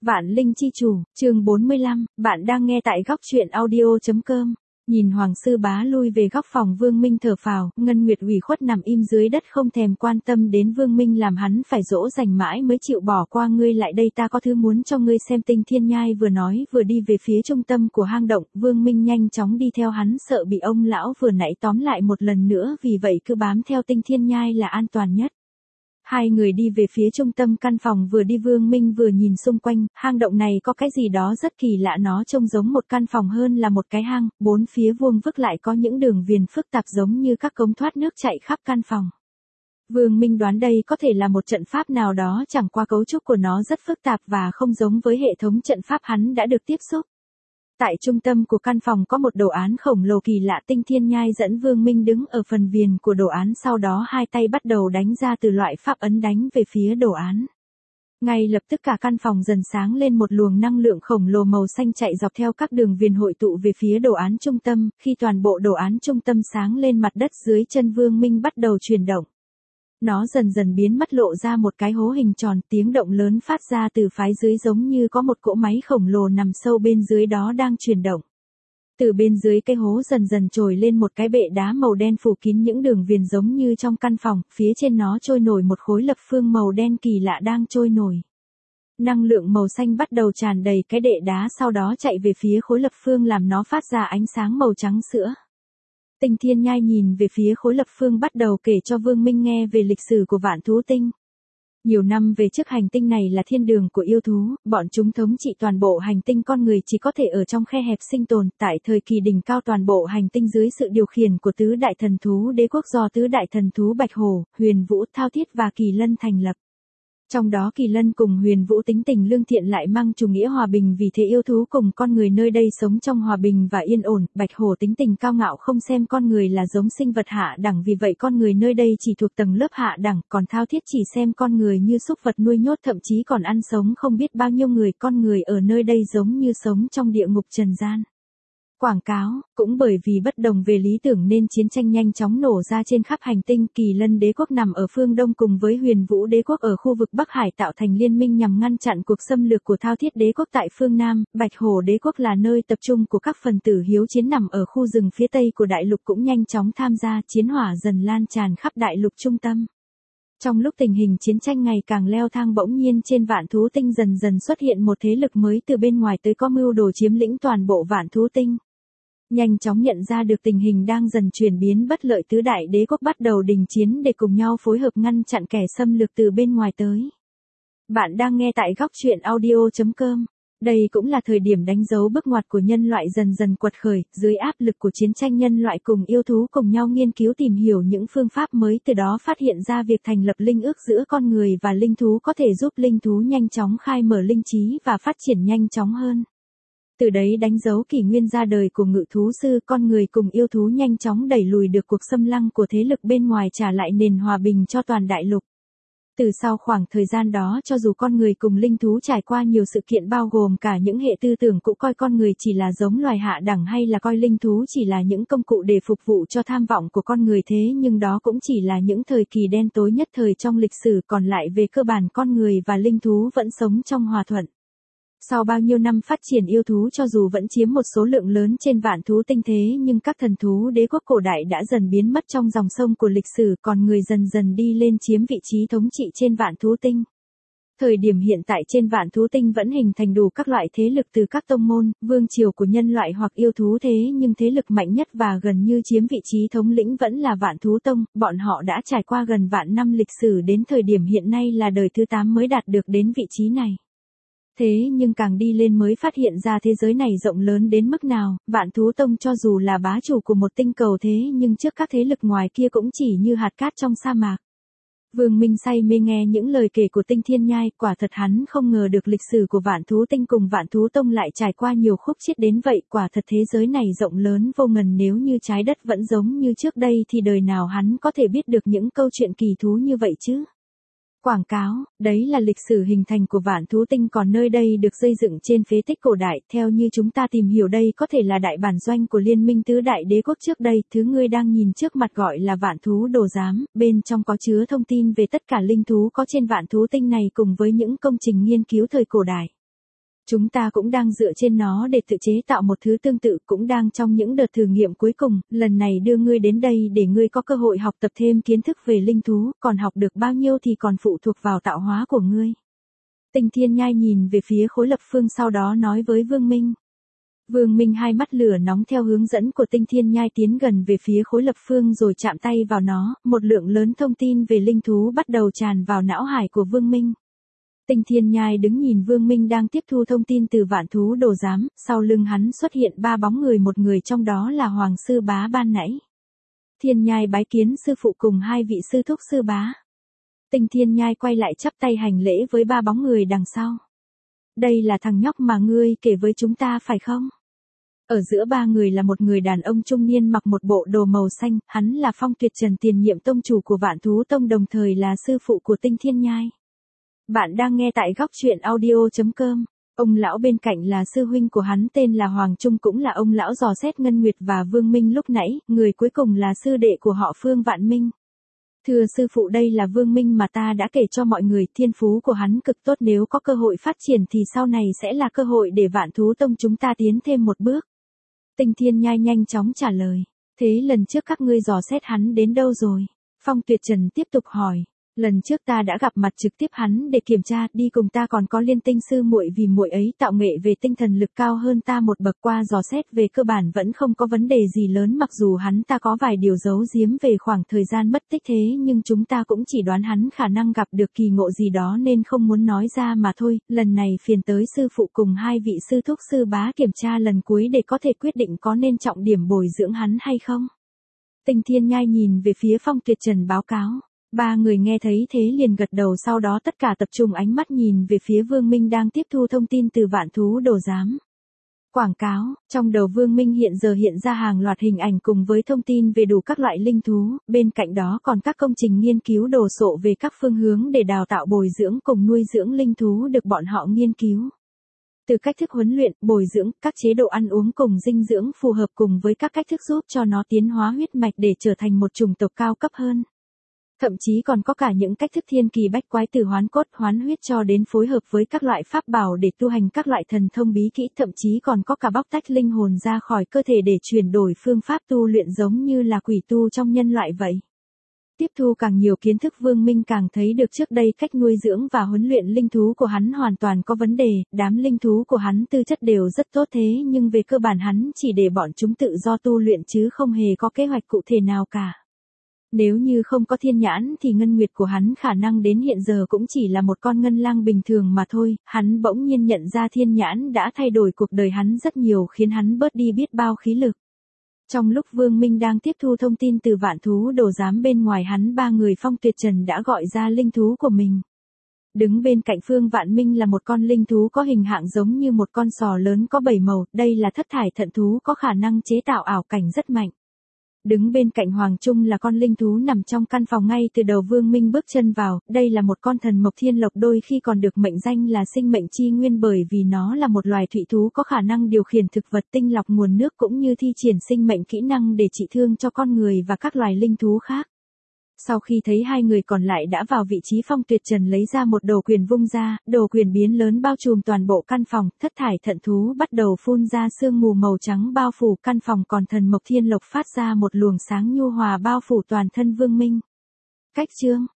Vạn Linh chi chủ, chương 45, bạn đang nghe tại góc truyện audio.com. Nhìn Hoàng sư bá lui về góc phòng Vương Minh thở phào, Ngân Nguyệt ủy khuất nằm im dưới đất không thèm quan tâm đến Vương Minh làm hắn phải dỗ dành mãi mới chịu bỏ qua. Ngươi lại đây, ta có thứ muốn cho ngươi xem. Tinh Thiên Nhai vừa nói vừa đi về phía trung tâm của hang động. Vương Minh nhanh chóng đi theo hắn, sợ bị ông lão vừa nãy tóm lại một lần nữa, vì vậy cứ bám theo Tinh Thiên Nhai là an toàn nhất. Hai người đi về phía trung tâm căn phòng, vừa đi Vương Minh vừa nhìn xung quanh. Hang động này có cái gì đó rất kỳ lạ, nó trông giống một căn phòng hơn là một cái hang, bốn phía vuông vức lại có những đường viền phức tạp giống như các cống thoát nước chạy khắp căn phòng. Vương Minh đoán đây có thể là một trận pháp nào đó, chẳng qua cấu trúc của nó rất phức tạp và không giống với hệ thống trận pháp hắn đã được tiếp xúc. Tại trung tâm của căn phòng có một đồ án khổng lồ kỳ lạ. Tinh Thiên Nhai dẫn Vương Minh đứng ở phần viền của đồ án, sau đó hai tay bắt đầu đánh ra từ loại pháp ấn đánh về phía đồ án. Ngay lập tức cả căn phòng dần sáng lên, một luồng năng lượng khổng lồ màu xanh chạy dọc theo các đường viền hội tụ về phía đồ án trung tâm. Khi toàn bộ đồ án trung tâm sáng lên, mặt đất dưới chân Vương Minh bắt đầu chuyển động. Nó dần dần biến mất, lộ ra một cái hố hình tròn, tiếng động lớn phát ra từ phía dưới giống như có một cỗ máy khổng lồ nằm sâu bên dưới đó đang chuyển động. Từ bên dưới cái hố dần dần trồi lên một cái bệ đá màu đen phủ kín những đường viền giống như trong căn phòng, phía trên nó trôi nổi một khối lập phương màu đen kỳ lạ đang trôi nổi. Năng lượng màu xanh bắt đầu tràn đầy cái bệ đá, sau đó chạy về phía khối lập phương làm nó phát ra ánh sáng màu trắng sữa. Tinh Thiên Nhai nhìn về phía khối lập phương, bắt đầu kể cho Vương Minh nghe về lịch sử của Vạn Thú Tinh. Nhiều năm về trước, hành tinh này là thiên đường của yêu thú, bọn chúng thống trị toàn bộ hành tinh, con người chỉ có thể ở trong khe hẹp sinh tồn. Tại thời kỳ đỉnh cao, toàn bộ hành tinh dưới sự điều khiển của tứ đại thần thú đế quốc do tứ đại thần thú Bạch Hổ, Huyền Vũ, Thao Thiết và Kỳ Lân thành lập. Trong đó Kỳ Lân cùng Huyền Vũ tính tình lương thiện, lại mang chủ nghĩa hòa bình, vì thế yêu thú cùng con người nơi đây sống trong hòa bình và yên ổn. Bạch Hổ tính tình cao ngạo, không xem con người là giống sinh vật hạ đẳng, vì vậy con người nơi đây chỉ thuộc tầng lớp hạ đẳng, còn Thao Thiết chỉ xem con người như súc vật nuôi nhốt, thậm chí còn ăn sống không biết bao nhiêu người. Con người ở nơi đây giống như sống trong địa ngục trần gian. Quảng cáo, cũng bởi vì bất đồng về lý tưởng nên chiến tranh nhanh chóng nổ ra trên khắp hành tinh. Kỳ Lân đế quốc nằm ở phương Đông cùng với Huyền Vũ đế quốc ở khu vực Bắc Hải tạo thành liên minh nhằm ngăn chặn cuộc xâm lược của Thao Thiết đế quốc tại phương Nam. Bạch Hổ đế quốc là nơi tập trung của các phần tử hiếu chiến nằm ở khu rừng phía Tây của đại lục, cũng nhanh chóng tham gia, chiến hỏa dần lan tràn khắp đại lục trung tâm. Trong lúc tình hình chiến tranh ngày càng leo thang, bỗng nhiên trên Vạn Thú Tinh dần dần xuất hiện một thế lực mới từ bên ngoài tới, có mưu đồ chiếm lĩnh toàn bộ Vạn Thú Tinh. Nhanh chóng nhận ra được tình hình đang dần chuyển biến bất lợi, tứ đại đế quốc bắt đầu đình chiến để cùng nhau phối hợp ngăn chặn kẻ xâm lược từ bên ngoài tới. Bạn đang nghe tại góc truyện audio.com. Đây cũng là thời điểm đánh dấu bước ngoặt của nhân loại dần dần quật khởi. Dưới áp lực của chiến tranh, nhân loại cùng yêu thú cùng nhau nghiên cứu tìm hiểu những phương pháp mới, từ đó phát hiện ra việc thành lập linh ước giữa con người và linh thú có thể giúp linh thú nhanh chóng khai mở linh trí và phát triển nhanh chóng hơn. Từ đấy đánh dấu kỷ nguyên ra đời của ngự thú sư, con người cùng yêu thú nhanh chóng đẩy lùi được cuộc xâm lăng của thế lực bên ngoài, trả lại nền hòa bình cho toàn đại lục. Từ sau khoảng thời gian đó, cho dù con người cùng linh thú trải qua nhiều sự kiện bao gồm cả những hệ tư tưởng cũ, coi con người chỉ là giống loài hạ đẳng, hay là coi linh thú chỉ là những công cụ để phục vụ cho tham vọng của con người, thế nhưng đó cũng chỉ là những thời kỳ đen tối nhất thời trong lịch sử, còn lại về cơ bản con người và linh thú vẫn sống trong hòa thuận. Sau bao nhiêu năm phát triển, yêu thú cho dù vẫn chiếm một số lượng lớn trên Vạn Thú Tinh, thế nhưng các thần thú đế quốc cổ đại đã dần biến mất trong dòng sông của lịch sử, còn người dần dần đi lên chiếm vị trí thống trị trên Vạn Thú Tinh. Thời điểm hiện tại trên Vạn Thú Tinh vẫn hình thành đủ các loại thế lực, từ các tông môn, vương triều của nhân loại hoặc yêu thú, thế nhưng thế lực mạnh nhất và gần như chiếm vị trí thống lĩnh vẫn là Vạn Thú Tông. Bọn họ đã trải qua gần vạn năm lịch sử, đến thời điểm hiện nay là đời thứ 8 mới đạt được đến vị trí này. Thế nhưng càng đi lên mới phát hiện ra thế giới này rộng lớn đến mức nào. Vạn Thú Tông cho dù là bá chủ của một tinh cầu, thế nhưng trước các thế lực ngoài kia cũng chỉ như hạt cát trong sa mạc. Vương Minh say mê nghe những lời kể của Tinh Thiên Nhai, quả thật hắn không ngờ được lịch sử của Vạn Thú Tinh cùng Vạn Thú Tông lại trải qua nhiều khúc chiết đến vậy. Quả thật thế giới này rộng lớn vô ngần, nếu như trái đất vẫn giống như trước đây thì đời nào hắn có thể biết được những câu chuyện kỳ thú như vậy chứ. Quảng cáo, đấy là lịch sử hình thành của Vạn Thú Tinh, còn nơi đây được xây dựng trên phế tích cổ đại. Theo như chúng ta tìm hiểu, đây có thể là đại bản doanh của liên minh tứ đại đế quốc trước đây. Thứ ngươi đang nhìn trước mặt gọi là Vạn Thú Đồ Giám, bên trong có chứa thông tin về tất cả linh thú có trên Vạn Thú Tinh này cùng với những công trình nghiên cứu thời cổ đại. Chúng ta cũng đang dựa trên nó để tự chế tạo một thứ tương tự, cũng đang trong những đợt thử nghiệm cuối cùng, lần này đưa ngươi đến đây để ngươi có cơ hội học tập thêm kiến thức về linh thú, còn học được bao nhiêu thì còn phụ thuộc vào tạo hóa của ngươi. Tinh Thiên Nhai nhìn về phía Khối Lập Phương sau đó nói với Vương Minh. Vương Minh hai mắt lửa nóng theo hướng dẫn của Tinh Thiên Nhai tiến gần về phía Khối Lập Phương rồi chạm tay vào nó, một lượng lớn thông tin về linh thú bắt đầu tràn vào não hải của Vương Minh. Tinh Thiên Nhai đứng nhìn Vương Minh đang tiếp thu thông tin từ Vạn Thú Đồ Giám, sau lưng hắn xuất hiện 3 bóng người, một người trong đó là Hoàng Sư Bá ban nãy. Thiên Nhai bái kiến sư phụ cùng 2 vị sư thúc sư bá. Tinh Thiên Nhai quay lại chắp tay hành lễ với 3 bóng người đằng sau. Đây là thằng nhóc mà ngươi kể với chúng ta phải không? Ở giữa 3 người là một người đàn ông trung niên mặc một bộ đồ màu xanh, hắn là Phong Tuyệt Trần, tiền nhiệm tông chủ của Vạn Thú Tông, đồng thời là sư phụ của Tinh Thiên Nhai. Bạn đang nghe tại góc truyện audio.com. Ông lão bên cạnh là sư huynh của hắn tên là Hoàng Trung, cũng là ông lão dò xét Ngân Nguyệt và Vương Minh lúc nãy, người cuối cùng là sư đệ của họ Phương Vạn Minh. Thưa sư phụ, đây là Vương Minh mà ta đã kể cho mọi người, thiên phú của hắn cực tốt, nếu có cơ hội phát triển thì sau này sẽ là cơ hội để Vạn Thú Tông chúng ta tiến thêm một bước. Tinh Thiên Nhai nhanh chóng trả lời. Thế lần trước các ngươi dò xét hắn đến đâu rồi? Phong Tuyệt Trần tiếp tục hỏi. Lần trước ta đã gặp mặt trực tiếp hắn để kiểm tra, đi cùng ta còn có Liên Tinh sư muội, vì muội ấy tạo nghệ về tinh thần lực cao hơn ta một bậc, qua dò xét về cơ bản vẫn không có vấn đề gì lớn, mặc dù hắn ta có vài điều giấu giếm về khoảng thời gian mất tích, thế nhưng chúng ta cũng chỉ đoán hắn khả năng gặp được kỳ ngộ gì đó nên không muốn nói ra mà thôi. Lần này phiền tới sư phụ cùng 2 vị sư thúc sư bá kiểm tra lần cuối để có thể quyết định có nên trọng điểm bồi dưỡng hắn hay không. Tinh Thiên Nhai nhìn về phía Phong Tuyệt Trần báo cáo. 3 người nghe thấy thế liền gật đầu, sau đó tất cả tập trung ánh mắt nhìn về phía Vương Minh đang tiếp thu thông tin từ Vạn Thú Đồ Giám. Quảng cáo, trong đầu Vương Minh hiện giờ hiện ra hàng loạt hình ảnh cùng với thông tin về đủ các loại linh thú, bên cạnh đó còn các công trình nghiên cứu đồ sộ về các phương hướng để đào tạo bồi dưỡng cùng nuôi dưỡng linh thú được bọn họ nghiên cứu. Từ cách thức huấn luyện, bồi dưỡng, các chế độ ăn uống cùng dinh dưỡng phù hợp cùng với các cách thức giúp cho nó tiến hóa huyết mạch để trở thành một chủng tộc cao cấp hơn. Thậm chí còn có cả những cách thức thiên kỳ bách quái, từ hoán cốt hoán huyết cho đến phối hợp với các loại pháp bảo để tu hành các loại thần thông bí kỹ, thậm chí còn có cả bóc tách linh hồn ra khỏi cơ thể để chuyển đổi phương pháp tu luyện giống như là quỷ tu trong nhân loại vậy. Tiếp thu càng nhiều kiến thức, Vương Minh càng thấy được trước đây cách nuôi dưỡng và huấn luyện linh thú của hắn hoàn toàn có vấn đề, đám linh thú của hắn tư chất đều rất tốt thế nhưng về cơ bản hắn chỉ để bọn chúng tự do tu luyện chứ không hề có kế hoạch cụ thể nào cả. Nếu như không có thiên nhãn thì ngân nguyệt của hắn khả năng đến hiện giờ cũng chỉ là một con ngân lang bình thường mà thôi. Hắn bỗng nhiên nhận ra thiên nhãn đã thay đổi cuộc đời hắn rất nhiều, khiến hắn bớt đi biết bao khí lực. Trong lúc Vương Minh đang tiếp thu thông tin từ Vạn Thú Đồ Giám, bên ngoài hắn 3 người Phong Tuyệt Trần đã gọi ra linh thú của mình. Đứng bên cạnh Phương Vạn Minh là một con linh thú có hình dạng giống như một con sò lớn có 7 màu, đây là thất thải thận thú có khả năng chế tạo ảo cảnh rất mạnh. Đứng bên cạnh Hoàng Trung là con linh thú nằm trong căn phòng ngay từ đầu Vương Minh bước chân vào, đây là một con thần mộc thiên lộc, đôi khi còn được mệnh danh là sinh mệnh chi nguyên bởi vì nó là một loài thủy thú có khả năng điều khiển thực vật, tinh lọc nguồn nước cũng như thi triển sinh mệnh kỹ năng để trị thương cho con người và các loài linh thú khác. Sau khi thấy 2 người còn lại đã vào vị trí, Phong Tuyệt Trần lấy ra một đồ quyền vung ra, đồ quyền biến lớn bao trùm toàn bộ căn phòng, thất thải thận thú bắt đầu phun ra sương mù màu trắng bao phủ căn phòng, còn thần mộc thiên lộc phát ra một luồng sáng nhu hòa bao phủ toàn thân Vương Minh. Cách chương